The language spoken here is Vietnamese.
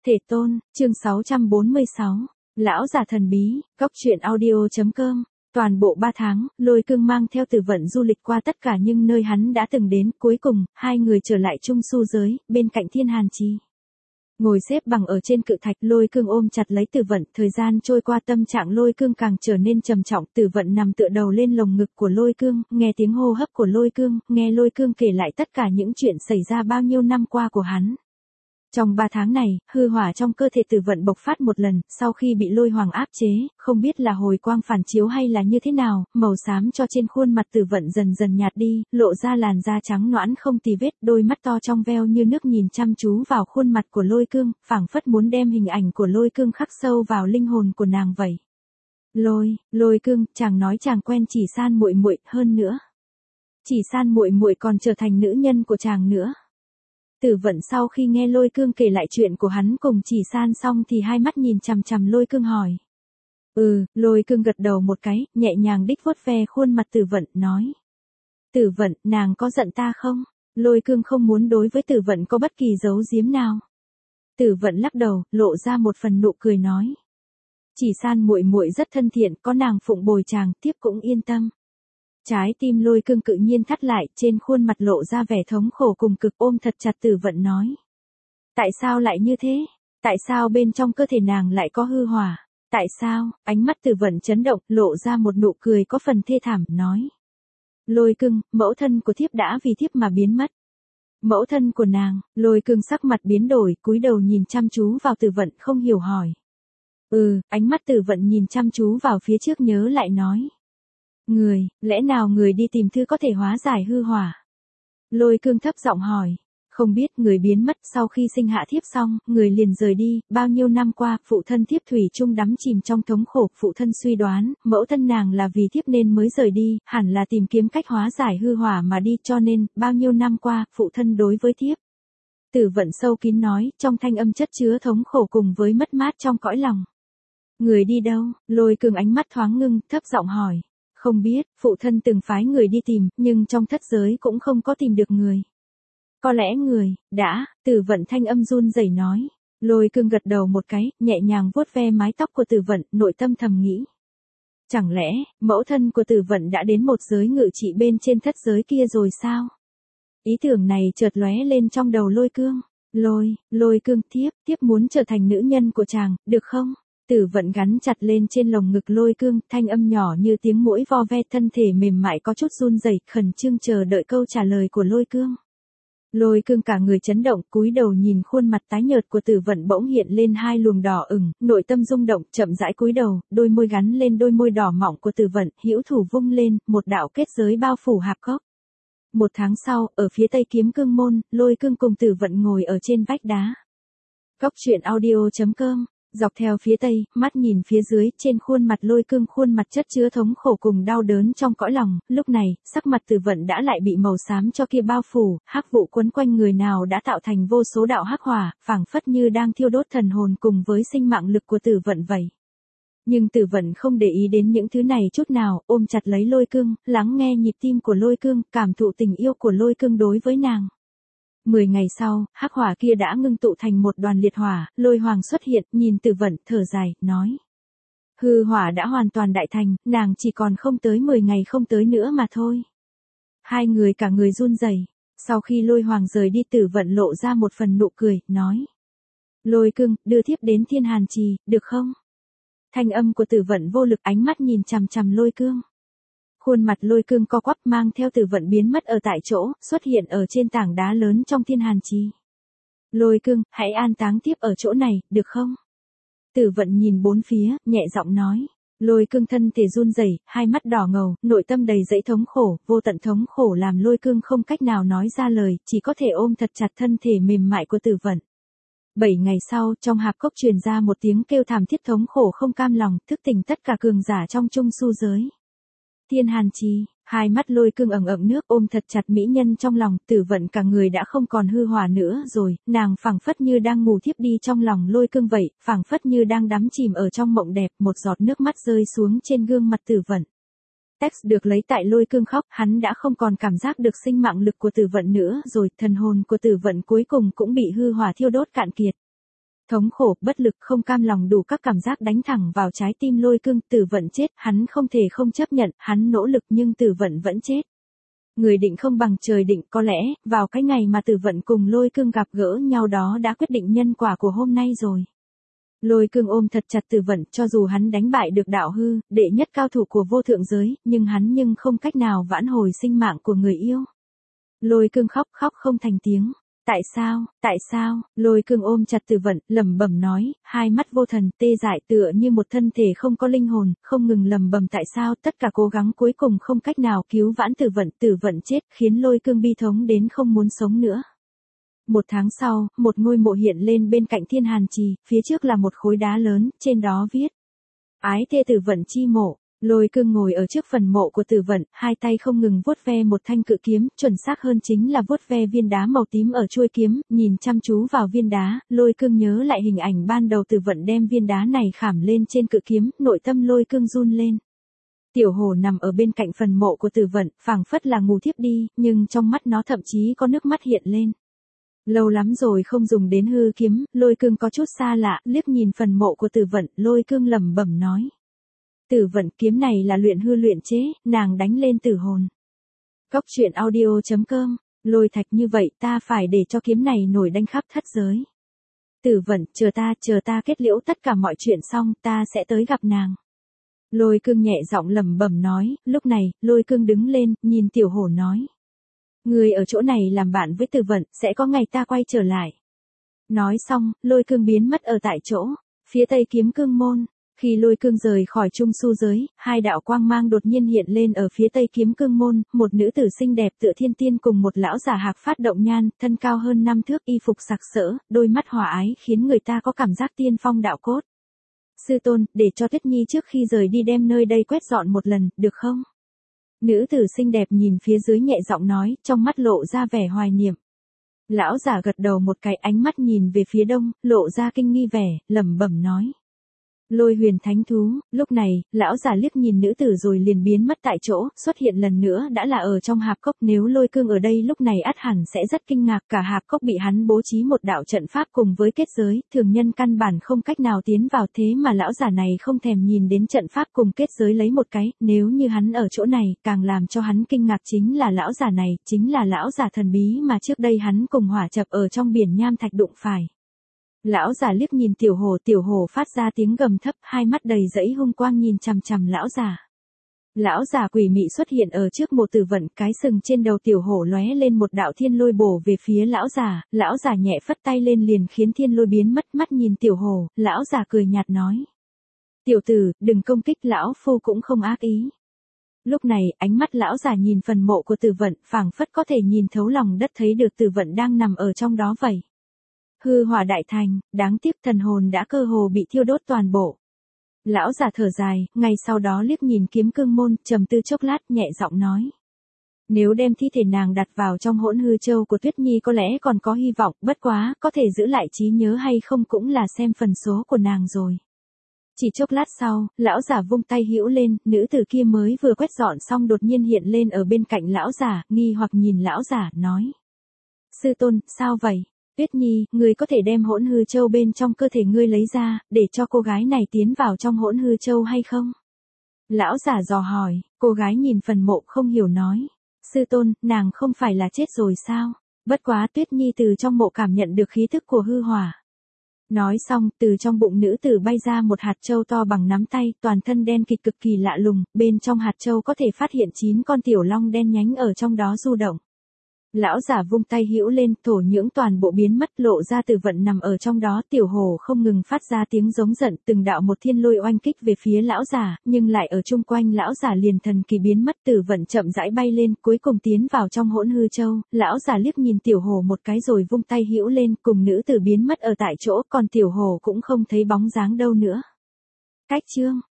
Thể tôn, chương 646. Lão già thần bí, góc truyện audio.com. Toàn bộ 3 tháng, Lôi Cương mang theo Tử Vận du lịch qua tất cả những nơi hắn đã từng đến, cuối cùng, hai người trở lại Trung Su giới, bên cạnh Thiên Hàn Trì. Ngồi xếp bằng ở trên cự thạch, Lôi Cương ôm chặt lấy Tử Vận, thời gian trôi qua tâm trạng Lôi Cương càng trở nên trầm trọng, Tử Vận nằm tựa đầu lên lồng ngực của Lôi Cương, nghe tiếng hô hấp của Lôi Cương, nghe Lôi Cương kể lại tất cả những chuyện xảy ra bao nhiêu năm qua của hắn. Trong 3 tháng này, hư hỏa trong cơ thể Tử Vận bộc phát một lần, sau khi bị Lôi Hoàng áp chế, không biết là hồi quang phản chiếu hay là như thế nào, màu xám cho trên khuôn mặt Tử Vận dần dần nhạt đi, lộ ra làn da trắng nõn không tì vết, đôi mắt to trong veo như nước nhìn chăm chú vào khuôn mặt của Lôi Cương, phảng phất muốn đem hình ảnh của Lôi Cương khắc sâu vào linh hồn của nàng vậy. Lôi Cương, chàng nói chàng quen Chỉ San muội muội, hơn nữa. Chỉ San muội muội còn trở thành nữ nhân của chàng nữa. Tử Vận sau khi nghe Lôi Cương kể lại chuyện của hắn cùng Chỉ San xong thì hai mắt nhìn chằm chằm Lôi Cương hỏi. Lôi Cương gật đầu một cái, nhẹ nhàng đích vuốt ve khuôn mặt Tử Vận, nói. Tử Vận, nàng có giận ta không? Lôi Cương không muốn đối với Tử Vận có bất kỳ giấu giếm nào. Tử Vận lắc đầu, lộ ra một phần nụ cười nói. Chỉ San muội muội rất thân thiện, có nàng phụng bồi chàng, tiếp cũng yên tâm. Trái tim Lôi Cương cự nhiên thắt lại, trên khuôn mặt lộ ra vẻ thống khổ cùng cực, ôm thật chặt Tử Vận nói. Tại sao lại như thế? Tại sao bên trong cơ thể nàng lại có hư hỏa? Tại sao? Ánh mắt Tử Vận chấn động, lộ ra một nụ cười có phần thê thảm, nói. Lôi Cương, mẫu thân của thiếp đã vì thiếp mà biến mất. Mẫu thân của nàng? Lôi Cương sắc mặt biến đổi, cúi đầu nhìn chăm chú vào Tử Vận, không hiểu hỏi. Ánh mắt Tử Vận nhìn chăm chú vào phía trước nhớ lại nói. Lẽ nào người đi tìm thư có thể hóa giải hư hỏa? Lôi Cương thấp giọng hỏi. Không biết, người biến mất sau khi sinh hạ thiếp xong, người liền rời đi, bao nhiêu năm qua, phụ thân thiếp thủy chung đắm chìm trong thống khổ, phụ thân suy đoán, mẫu thân nàng là vì thiếp nên mới rời đi, hẳn là tìm kiếm cách hóa giải hư hỏa mà đi, cho nên, bao nhiêu năm qua, phụ thân đối với thiếp. Tử Vận sâu kín nói, trong thanh âm chất chứa thống khổ cùng với mất mát trong cõi lòng. Người đi đâu? Lôi Cương ánh mắt thoáng ngưng, thấp giọng hỏi. Không biết, phụ thân từng phái người đi tìm, nhưng trong thất giới cũng không có tìm được người. Có lẽ người, đã, Tử Vận thanh âm run rẩy nói. Lôi Cương gật đầu một cái, nhẹ nhàng vuốt ve mái tóc của Tử Vận, nội tâm thầm nghĩ. Chẳng lẽ, mẫu thân của Tử Vận đã đến một giới ngự trị bên trên thất giới kia rồi sao? Ý tưởng này chợt lóe lên trong đầu Lôi Cương. Lôi Cương, thiếp muốn trở thành nữ nhân của chàng, được không? Tử Vận gắn chặt lên trên lồng ngực Lôi Cương, thanh âm nhỏ như tiếng muỗi vo ve, thân thể mềm mại có chút run rẩy, khẩn trương chờ đợi câu trả lời của Lôi Cương. Lôi Cương cả người chấn động, cúi đầu nhìn khuôn mặt tái nhợt của Tử Vận, bỗng hiện lên hai luồng đỏ ửng, nội tâm rung động, chậm rãi cúi đầu, đôi môi gắn lên đôi môi đỏ mọng của Tử Vận, hữu thủ vung lên, một đạo kết giới bao phủ hạp cốc. 1 tháng sau, ở phía tây Kiếm Cương môn, Lôi Cương cùng Tử Vận ngồi ở trên vách đá. Góc truyện audio.com. Dọc theo phía tây, mắt nhìn phía dưới, trên khuôn mặt Lôi Cương, khuôn mặt chất chứa thống khổ cùng đau đớn trong cõi lòng, lúc này, sắc mặt Tử Vận đã lại bị màu xám cho kia bao phủ, hắc vụ quấn quanh người nào đã tạo thành vô số đạo hắc hỏa, phảng phất như đang thiêu đốt thần hồn cùng với sinh mạng lực của Tử Vận vậy. Nhưng Tử Vận không để ý đến những thứ này chút nào, ôm chặt lấy Lôi Cương, lắng nghe nhịp tim của Lôi Cương, cảm thụ tình yêu của Lôi Cương đối với nàng. 10 ngày sau, hắc hỏa kia đã ngưng tụ thành một đoàn liệt hỏa, Lôi Hoàng xuất hiện, nhìn Tử Vận, thở dài, nói. Hư hỏa đã hoàn toàn đại thành, nàng chỉ còn không tới 10 ngày không tới nữa mà thôi. Hai người cả người run rẩy. Sau khi Lôi Hoàng rời đi, Tử Vận lộ ra một phần nụ cười, nói. Lôi Cương, đưa thiếp đến Thiên Hàn Trì, được không? Thanh âm của Tử Vận vô lực, ánh mắt nhìn chằm chằm Lôi Cương. Khuôn mặt Lôi Cương co quắp, mang theo Tử Vận biến mất ở tại chỗ, xuất hiện ở trên tảng đá lớn trong Thiên Hàn Trì. Lôi Cương, hãy an táng tiếp ở chỗ này, được không? Tử Vận nhìn bốn phía, nhẹ giọng nói. Lôi Cương thân thể run rẩy, hai mắt đỏ ngầu, nội tâm đầy dẫy thống khổ, vô tận thống khổ làm Lôi Cương không cách nào nói ra lời, chỉ có thể ôm thật chặt thân thể mềm mại của Tử Vận. 7 ngày sau, trong hạp cốc truyền ra một tiếng kêu thảm thiết thống khổ không cam lòng, thức tỉnh tất cả cường giả trong Trung Su giới. Thiên Hàn Trì, hai mắt Lôi Cương ẩn nước, ôm thật chặt mỹ nhân trong lòng, Tử Vận cả người đã không còn hư hỏa nữa rồi, nàng phảng phất như đang ngủ thiếp đi trong lòng Lôi Cương vậy, phảng phất như đang đắm chìm ở trong mộng đẹp, một giọt nước mắt rơi xuống trên gương mặt Tử Vận. Text được lấy tại Lôi Cương khóc, hắn đã không còn cảm giác được sinh mạng lực của Tử Vận nữa rồi, thần hồn của Tử Vận cuối cùng cũng bị hư hỏa thiêu đốt cạn kiệt. Thống khổ, bất lực, không cam lòng đủ các cảm giác đánh thẳng vào trái tim Lôi Cương, Tử Vận chết, hắn không thể không chấp nhận, hắn nỗ lực nhưng Tử Vận vẫn chết. Người định không bằng trời định, có lẽ, vào cái ngày mà Tử Vận cùng Lôi Cương gặp gỡ nhau đó đã quyết định nhân quả của hôm nay rồi. Lôi Cương ôm thật chặt Tử Vận, cho dù hắn đánh bại được đạo hư, đệ nhất cao thủ của vô thượng giới, nhưng hắn không cách nào vãn hồi sinh mạng của người yêu. Lôi Cương khóc không thành tiếng. Tại sao, Lôi Cương ôm chặt Tử Vận, lẩm bẩm nói, hai mắt vô thần, tê dại tựa như một thân thể không có linh hồn, không ngừng lẩm bẩm tại sao, tất cả cố gắng cuối cùng không cách nào cứu vãn Tử Vận chết, khiến Lôi Cương bi thống đến không muốn sống nữa. Một tháng sau, một ngôi mộ hiện lên bên cạnh Thiên Hàn Trì, phía trước là một khối đá lớn, trên đó viết: Ái thê Tử Vận chi mộ. Lôi Cương ngồi ở trước phần mộ của Tử Vận, hai tay không ngừng vuốt ve một thanh cự kiếm, chuẩn xác hơn chính là vuốt ve viên đá màu tím ở chuôi kiếm, nhìn chăm chú vào viên đá, Lôi Cương nhớ lại hình ảnh ban đầu Tử Vận đem viên đá này khảm lên trên cự kiếm, nội tâm Lôi Cương run lên. Tiểu hổ nằm ở bên cạnh phần mộ của Tử Vận, phảng phất là ngủ thiếp đi, nhưng trong mắt nó thậm chí có nước mắt hiện lên. Lâu lắm rồi không dùng đến hư kiếm, Lôi Cương có chút xa lạ, liếc nhìn phần mộ của Tử Vận, Lôi Cương lẩm bẩm nói: Tử Vận, kiếm này là luyện hư luyện chế, nàng đánh lên tử hồn. Cốc truyện audio.com, Lôi Thạch, như vậy ta phải để cho kiếm này nổi đánh khắp thất giới. Tử Vận, chờ ta kết liễu tất cả mọi chuyện xong, ta sẽ tới gặp nàng. Lôi Cương nhẹ giọng lẩm bẩm nói, lúc này, Lôi Cương đứng lên, nhìn tiểu hổ nói: Người ở chỗ này làm bạn với Tử Vận, sẽ có ngày ta quay trở lại. Nói xong, Lôi Cương biến mất ở tại chỗ, phía tây kiếm cương môn. Khi Lôi Cương rời khỏi trung su giới, hai đạo quang mang đột nhiên hiện lên ở phía tây kiếm cương môn, một nữ tử xinh đẹp tựa thiên tiên cùng một lão giả hạc phát động nhan, thân cao hơn 5 thước, y phục sặc sỡ, đôi mắt hòa ái khiến người ta có cảm giác tiên phong đạo cốt. Sư tôn, để cho Tuyết Nhi trước khi rời đi đem nơi đây quét dọn một lần, được không? Nữ tử xinh đẹp nhìn phía dưới nhẹ giọng nói, trong mắt lộ ra vẻ hoài niệm. Lão giả gật đầu một cái, ánh mắt nhìn về phía đông, lộ ra kinh nghi vẻ, lẩm bẩm nói: Lôi huyền thánh thú. Lúc này, lão giả liếc nhìn nữ tử rồi liền biến mất tại chỗ, xuất hiện lần nữa đã là ở trong hạp cốc. Nếu Lôi Cương ở đây lúc này ắt hẳn sẽ rất kinh ngạc, cả hạp cốc bị hắn bố trí một đạo trận pháp cùng với kết giới, thường nhân căn bản không cách nào tiến vào, thế mà lão giả này không thèm nhìn đến trận pháp cùng kết giới lấy một cái, nếu như hắn ở chỗ này, càng làm cho hắn kinh ngạc chính là lão giả này, chính là lão giả thần bí mà trước đây hắn cùng hỏa chập ở trong biển nham thạch đụng phải. Lão giả liếc nhìn tiểu hổ phát ra tiếng gầm thấp, hai mắt đầy dẫy hung quang nhìn chằm chằm lão giả. Lão giả quỷ mị xuất hiện ở trước mộ Tử Vận, cái sừng trên đầu tiểu hổ lóe lên một đạo thiên lôi bổ về phía lão giả nhẹ phất tay lên liền khiến thiên lôi biến mất. Mắt nhìn tiểu hổ, lão giả cười nhạt nói: Tiểu tử, đừng công kích, lão phu cũng không ác ý. Lúc này, ánh mắt lão giả nhìn phần mộ của Tử Vận, phảng phất có thể nhìn thấu lòng đất, thấy được Tử Vận đang nằm ở trong đó vậy. Hư hỏa đại thành, đáng tiếc thần hồn đã cơ hồ bị thiêu đốt toàn bộ. Lão giả thở dài, ngay sau đó liếc nhìn kiếm cương môn, trầm tư chốc lát, nhẹ giọng nói: Nếu đem thi thể nàng đặt vào trong hỗn hư châu của Tuyết Nhi có lẽ còn có hy vọng, bất quá, có thể giữ lại trí nhớ hay không cũng là xem phần số của nàng rồi. Chỉ chốc lát sau, lão giả vung tay hữu lên, nữ tử kia mới vừa quét dọn xong đột nhiên hiện lên ở bên cạnh lão giả, nghi hoặc nhìn lão giả, nói: Sư tôn, sao vậy? Tuyết Nhi, ngươi có thể đem hỗn hư châu bên trong cơ thể ngươi lấy ra, để cho cô gái này tiến vào trong hỗn hư châu hay không? Lão giả dò hỏi, cô gái nhìn phần mộ không hiểu nói: Sư tôn, nàng không phải là chết rồi sao? Bất quá Tuyết Nhi từ trong mộ cảm nhận được khí thức của hư hỏa. Nói xong, từ trong bụng nữ tử bay ra một hạt châu to bằng nắm tay, toàn thân đen kịt cực kỳ lạ lùng, bên trong hạt châu có thể phát hiện 9 con tiểu long đen nhánh ở trong đó du động. Lão giả vung tay hữu lên, thổ nhưỡng toàn bộ biến mất, lộ ra Tử Vận nằm ở trong đó, tiểu hổ không ngừng phát ra tiếng giống giận, từng đạo một thiên lôi oanh kích về phía lão giả, nhưng lại ở chung quanh lão giả liền thần kỳ biến mất. Tử Vận chậm rãi bay lên, cuối cùng tiến vào trong hỗn hư châu. Lão giả liếc nhìn tiểu hổ một cái rồi vung tay hữu lên, cùng nữ tử biến mất ở tại chỗ, còn tiểu hổ cũng không thấy bóng dáng đâu nữa. Cách chương